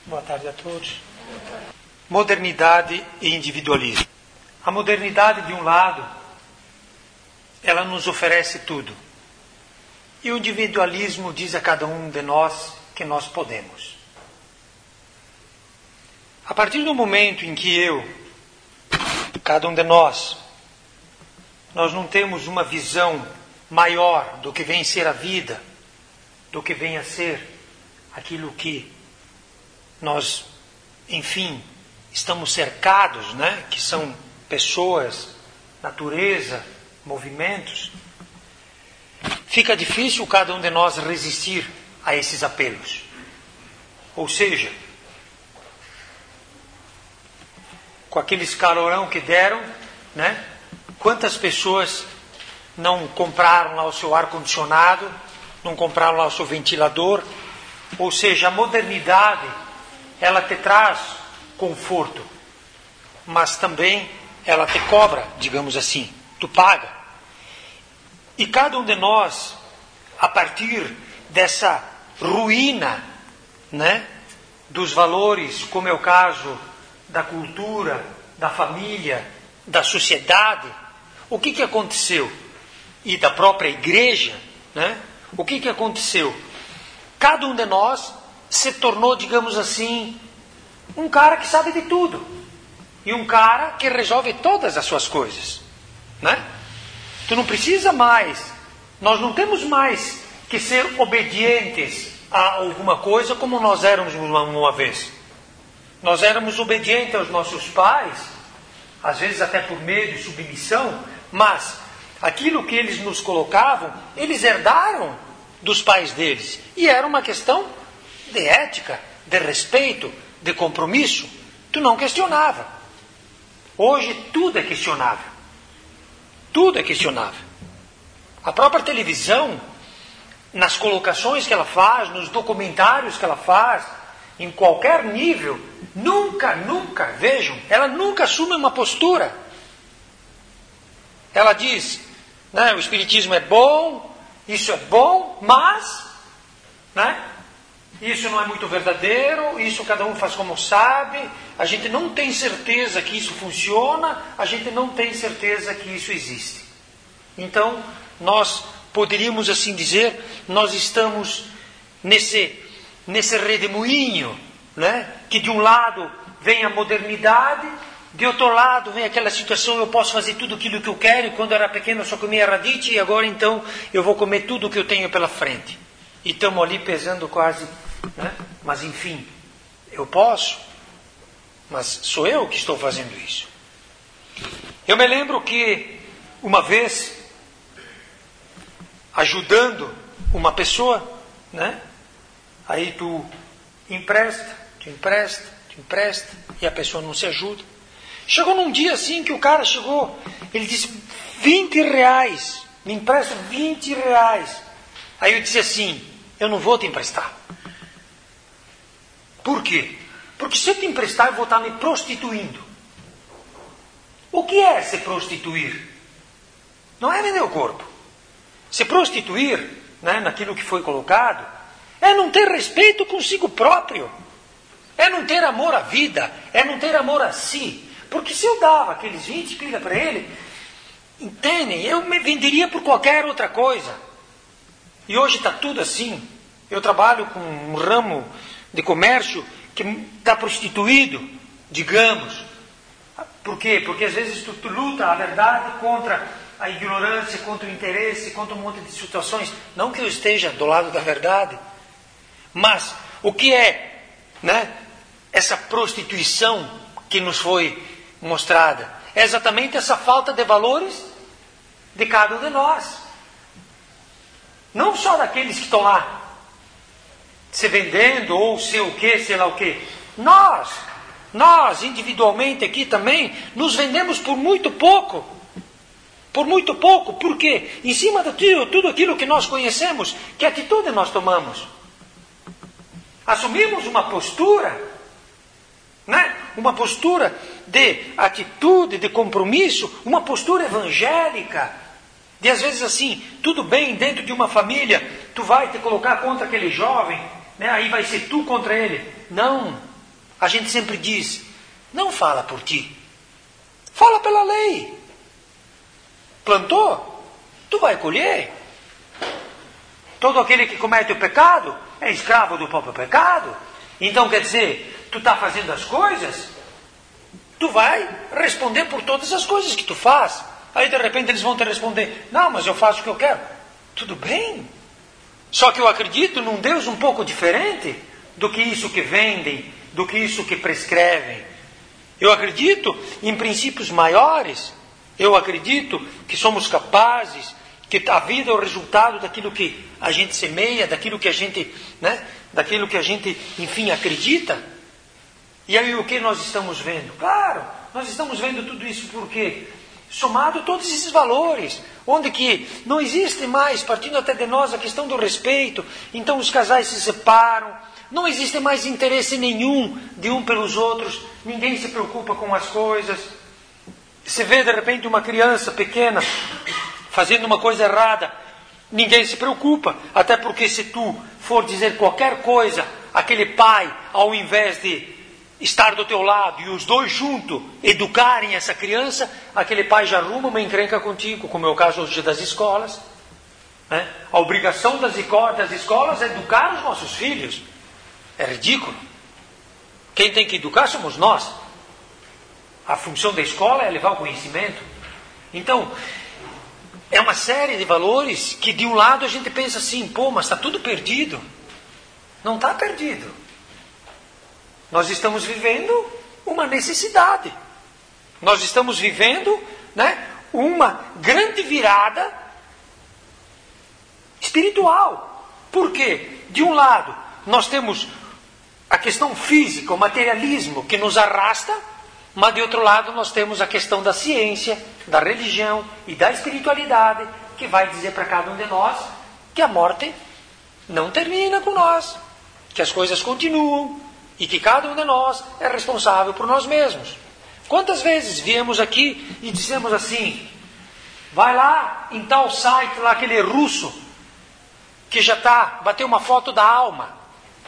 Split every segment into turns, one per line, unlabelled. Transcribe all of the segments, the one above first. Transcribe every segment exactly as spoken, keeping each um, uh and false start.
Boa tarde a todos. Modernidade e individualismo. A modernidade, de um lado, ela nos oferece tudo. E o individualismo diz a cada um de nós que nós podemos. A partir do momento em que eu, cada um de nós, nós não temos uma visão maior do que vem ser a vida, do que vem a ser aquilo que nós, enfim, estamos cercados, né? Que são pessoas, natureza, movimentos. Fica difícil cada um de nós resistir a esses apelos. Ou seja, com aqueles calorão que deram, né? Quantas pessoas não compraram lá o seu ar-condicionado, não compraram lá o seu ventilador? Ou seja, a modernidade, ela te traz conforto, mas também ela te cobra, digamos assim, tu paga. E cada um de nós, a partir dessa ruína, né, dos valores, como é o caso da cultura, da família, da sociedade, o que que aconteceu? E da própria igreja, né? O que que aconteceu? Cada um de nós se tornou, digamos assim, um cara que sabe de tudo. E um cara que resolve todas as suas coisas, né? Tu não precisa mais, nós não temos mais que ser obedientes a alguma coisa como nós éramos uma, uma vez. Nós éramos obedientes aos nossos pais, às vezes até por medo e submissão, mas aquilo que eles nos colocavam, eles herdaram dos pais deles. E era uma questão de ética, de respeito, de compromisso. Tu não questionava. Hoje tudo é questionável. Tudo é questionável. A própria televisão, nas colocações que ela faz, nos documentários que ela faz, em qualquer nível, nunca, nunca, vejam, ela nunca assume uma postura. Ela diz, né, o espiritismo é bom, isso é bom, mas, né, isso não é muito verdadeiro, isso cada um faz como sabe, a gente não tem certeza que isso funciona, a gente não tem certeza que isso existe. Então, nós poderíamos assim dizer, nós estamos nesse, nesse redemoinho, né, que de um lado vem a modernidade, de outro lado vem aquela situação, eu posso fazer tudo aquilo que eu quero, e quando eu era pequeno eu só comia radite, e agora então eu vou comer tudo o que eu tenho pela frente. E estamos ali pesando quase, né? Mas enfim, eu posso, mas sou eu que estou fazendo isso. Eu me lembro que uma vez, ajudando uma pessoa, né? Aí tu empresta, tu empresta, tu empresta, e a pessoa não se ajuda. Chegou num dia assim que o cara chegou, ele disse, vinte reais, me empresta vinte reais. Aí eu disse assim, eu não vou te emprestar. Por quê? Porque se eu te emprestar, eu vou estar me prostituindo. O que é se prostituir? Não é vender o corpo. Se prostituir, né, naquilo que foi colocado, é não ter respeito consigo próprio. É não ter amor à vida, é não ter amor a si. Porque se eu dava aqueles vinte pila para ele, entendem? Eu me venderia por qualquer outra coisa. E hoje está tudo assim. Eu trabalho com um ramo de comércio que está prostituído, digamos. Por quê? Porque às vezes tu, tu luta a verdade contra a ignorância, contra o interesse, contra um monte de situações. Não que eu esteja do lado da verdade. Mas o que é, né, essa prostituição que nos foi mostrada? É exatamente essa falta de valores de cada um de nós. Não só daqueles que estão lá se vendendo ou sei o que, sei lá o que. Nós, nós individualmente aqui também, nos vendemos por muito pouco. Por muito pouco. Por quê? Em cima de tudo, tudo aquilo que nós conhecemos, que atitude nós tomamos? Assumimos uma postura, né? Uma postura de atitude, de compromisso, uma postura evangélica, de às vezes assim, tudo bem, dentro de uma família, tu vai te colocar contra aquele jovem, né? Aí vai ser tu contra ele. Não, A gente sempre diz, não fala por ti, fala pela lei. Plantou, tu vai colher. Todo aquele que comete o pecado é escravo do próprio pecado. Então quer dizer, tu está fazendo as coisas, tu vai responder por todas as coisas que tu faz. Aí de repente eles vão te responder, não, mas eu faço o que eu quero. Tudo bem. Só que eu acredito num Deus um pouco diferente do que isso que vendem, do que isso que prescrevem. Eu acredito em princípios maiores. Eu acredito que somos capazes, que a vida é o resultado daquilo que a gente semeia, daquilo que a gente, né, daquilo que a gente, enfim, acredita. E aí o que nós estamos vendo? Claro, nós estamos vendo tudo isso por quê? Somado todos esses valores, onde que não existe mais, partindo até de nós, a questão do respeito. Então os casais se separam, não existe mais interesse nenhum de um pelos outros, ninguém se preocupa com as coisas. Você vê de repente uma criança pequena fazendo uma coisa errada, ninguém se preocupa, até porque se tu for dizer qualquer coisa, aquele pai, ao invés de estar do teu lado e os dois juntos educarem essa criança, aquele pai já arruma uma encrenca contigo, como é o caso hoje das escolas. Né? A obrigação das escolas é educar os nossos filhos. É ridículo. Quem tem que educar somos nós. A função da escola é levar o conhecimento. Então, é uma série de valores que de um lado a gente pensa assim, pô, mas está tudo perdido. Não está perdido. Nós estamos vivendo uma necessidade. Nós estamos vivendo, né, uma grande virada espiritual. Por quê? De um lado, nós temos a questão física, o materialismo que nos arrasta, mas de outro lado nós temos a questão da ciência, da religião e da espiritualidade, que vai dizer para cada um de nós que a morte não termina com nós, que as coisas continuam e que cada um de nós é responsável por nós mesmos. Quantas vezes viemos aqui e dissemos assim, vai lá em tal site, lá aquele russo, que já está, bateu uma foto da alma.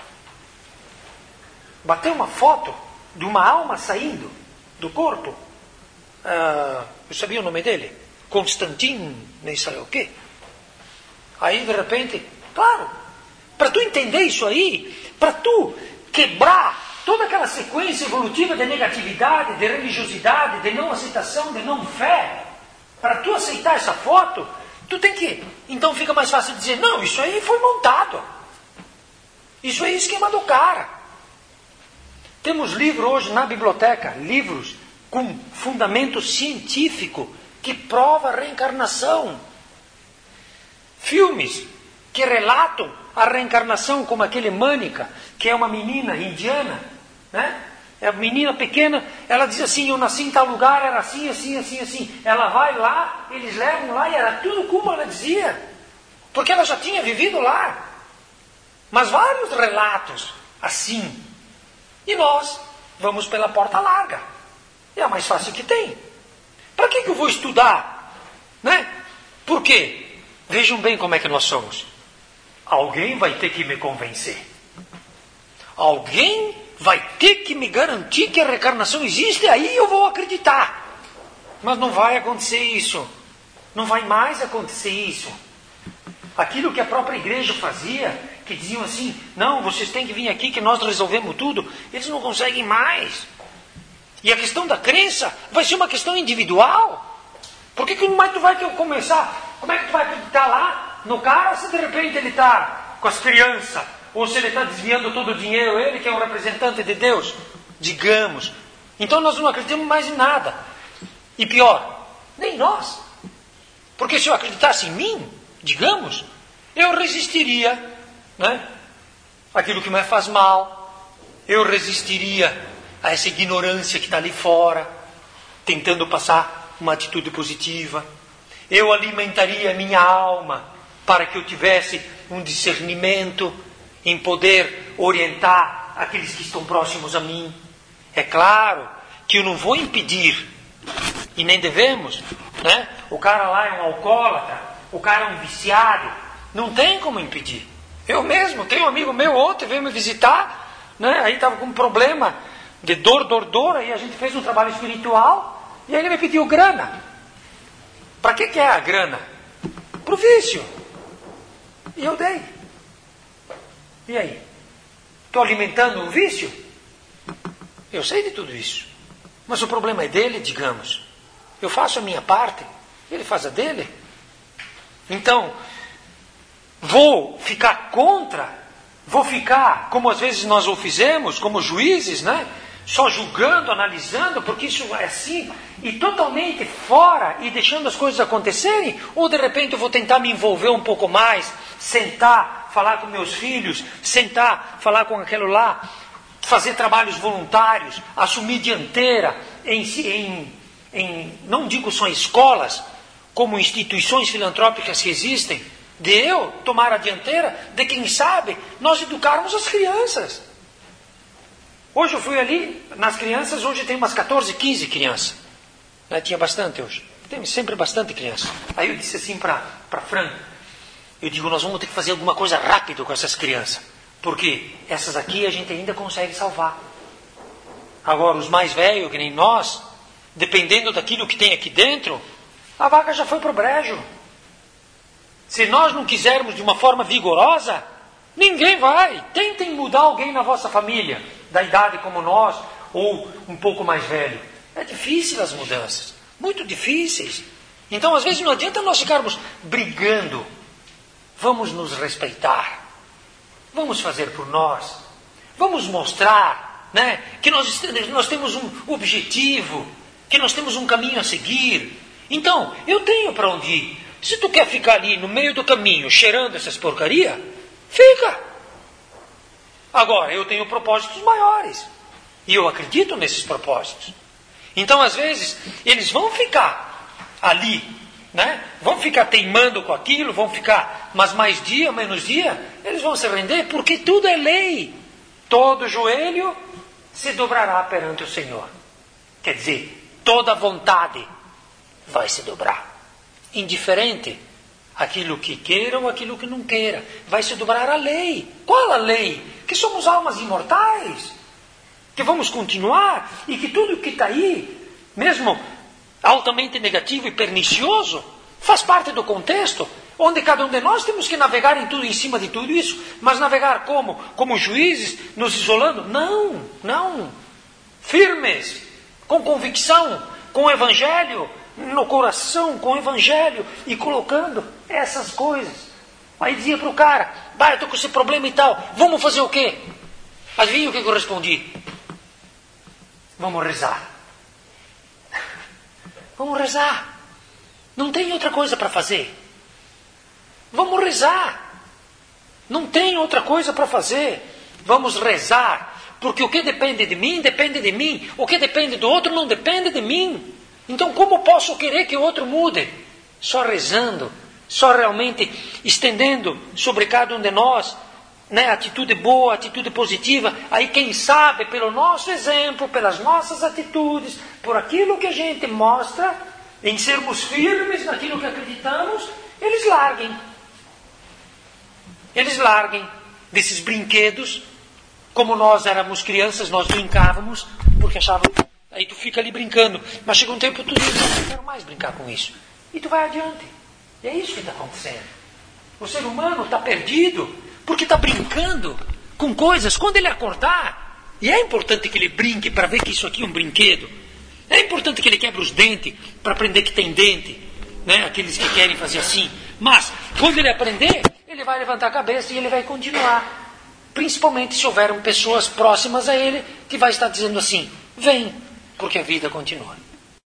Bateu uma foto de uma alma saindo do corpo. Uh, eu sabia o nome dele? Constantin, nem sei o quê. Aí de repente, claro, para tu entender isso aí, para tu quebrar toda aquela sequência evolutiva de negatividade, de religiosidade, de não aceitação, de não fé, para tu aceitar essa foto, tu tem que... Então fica mais fácil dizer, não, isso aí foi montado. Isso aí é esquema do cara. Temos livros hoje na biblioteca, livros com fundamento científico que prova a reencarnação. Filmes que relatam a reencarnação, como aquele Mânica, que é uma menina indiana, né? É uma menina pequena, ela diz assim, eu nasci em tal lugar, era assim, assim, assim, assim. Ela vai lá, eles levam lá e era tudo como ela dizia, porque ela já tinha vivido lá. Mas vários relatos assim. E nós vamos pela porta larga. É a mais fácil que tem. Para que, que eu vou estudar? Né? Por quê? Vejam bem como é que nós somos. Alguém vai ter que me convencer. Alguém vai ter que me garantir que a reencarnação existe, aí eu vou acreditar. Mas não vai acontecer isso. Não vai mais acontecer isso. Aquilo que a própria igreja fazia, que diziam assim, não, vocês têm que vir aqui que nós resolvemos tudo, eles não conseguem mais. E a questão da crença vai ser uma questão individual. Por que, que mais tu vai começar? Como é que tu vai acreditar lá no cara se de repente ele está com as crianças? Ou se ele está desviando todo o dinheiro, ele que é um representante de Deus? Digamos. Então nós não acreditamos mais em nada. E pior, nem nós. Porque se eu acreditasse em mim, digamos, eu resistiria, né, aquilo que me faz mal. Eu resistiria a essa ignorância que está ali fora, tentando passar uma atitude positiva. Eu alimentaria a minha alma para que eu tivesse um discernimento em poder orientar aqueles que estão próximos a mim. É claro que eu não vou impedir, e nem devemos, né? O cara lá é um alcoólatra, o cara é um viciado, não tem como impedir. Eu mesmo tenho um amigo meu ontem, veio me visitar, né? Aí estava com um problema de dor, dor, dor, aí a gente fez um trabalho espiritual, e aí ele me pediu grana. Para que que é a grana? Para o vício. E eu dei. E aí? Estou alimentando um vício? Eu sei de tudo isso. Mas o problema é dele, digamos. Eu faço a minha parte, ele faz a dele. Então, vou ficar contra, vou ficar, como às vezes nós o fizemos, como juízes, né? Só julgando, analisando, porque isso é assim, e totalmente fora, e deixando as coisas acontecerem, ou de repente eu vou tentar me envolver um pouco mais, sentar, falar com meus filhos, sentar, falar com aquele lá, fazer trabalhos voluntários, assumir dianteira em, em, em não digo só escolas, como instituições filantrópicas que existem, de eu tomar a dianteira, de quem sabe nós educarmos as crianças. Hoje eu fui ali, nas crianças, hoje tem umas catorze, quinze crianças. Né? Tinha bastante hoje. Tem sempre bastante criança. Aí eu disse assim para a Fran, eu digo, nós vamos ter que fazer alguma coisa rápido com essas crianças. Porque essas aqui a gente ainda consegue salvar. Agora, os mais velhos, que nem nós, dependendo daquilo que tem aqui dentro, a vaca já foi para o brejo. Se nós não quisermos de uma forma vigorosa, ninguém vai. Tentem mudar alguém na vossa família, da idade como nós, ou um pouco mais velho. É difícil as mudanças, muito difíceis. Então, às vezes, não adianta nós ficarmos brigando. Vamos nos respeitar. Vamos fazer por nós. Vamos mostrar, né, que nós, nós temos um objetivo, que nós temos um caminho a seguir. Então, eu tenho para onde ir. Se tu quer ficar ali no meio do caminho, cheirando essas porcarias, fica. Agora, eu tenho propósitos maiores. E eu acredito nesses propósitos. Então, às vezes, eles vão ficar ali, né? Vão ficar teimando com aquilo, vão ficar, mas mais dia, menos dia, eles vão se render, porque tudo é lei. Todo joelho se dobrará perante o Senhor. Quer dizer, toda vontade vai se dobrar. Indiferente aquilo que queira ou aquilo que não queira, vai se dobrar a lei. Qual a lei? Que somos almas imortais, que vamos continuar e que tudo que está aí, mesmo altamente negativo e pernicioso, faz parte do contexto, onde cada um de nós temos que navegar em tudo, em cima de tudo isso. Mas navegar como? Como juízes, nos isolando? Não, não. Firmes, com convicção, com o Evangelho no coração, com o Evangelho, e colocando essas coisas. Aí dizia para o cara, vai, eu estou com esse problema e tal, vamos fazer o quê? Adivinha o que eu respondi? Vamos rezar. Vamos rezar. Não tem outra coisa para fazer. Vamos rezar. Não tem outra coisa para fazer. Vamos rezar. Porque o que depende de mim, depende de mim. O que depende do outro, não depende de mim. Então, como posso querer que o outro mude? Só rezando, só realmente estendendo sobre cada um de nós, né, atitude boa, atitude positiva. Aí, quem sabe, pelo nosso exemplo, pelas nossas atitudes, por aquilo que a gente mostra, em sermos firmes naquilo que acreditamos, eles larguem. Eles larguem desses brinquedos. Como nós éramos crianças, nós brincávamos, porque achávamos... Aí tu fica ali brincando, mas chega um tempo tu diz, não quero mais brincar com isso. E tu vai adiante. E é isso que está acontecendo. O ser humano está perdido, porque está brincando com coisas. Quando ele acordar, e é importante que ele brinque para ver que isso aqui é um brinquedo. É importante que ele quebre os dentes para aprender que tem dente, né? Aqueles que querem fazer assim. Mas, quando ele aprender, ele vai levantar a cabeça e ele vai continuar. Principalmente se houveram pessoas próximas a ele que vai estar dizendo assim, vem, porque a vida continua.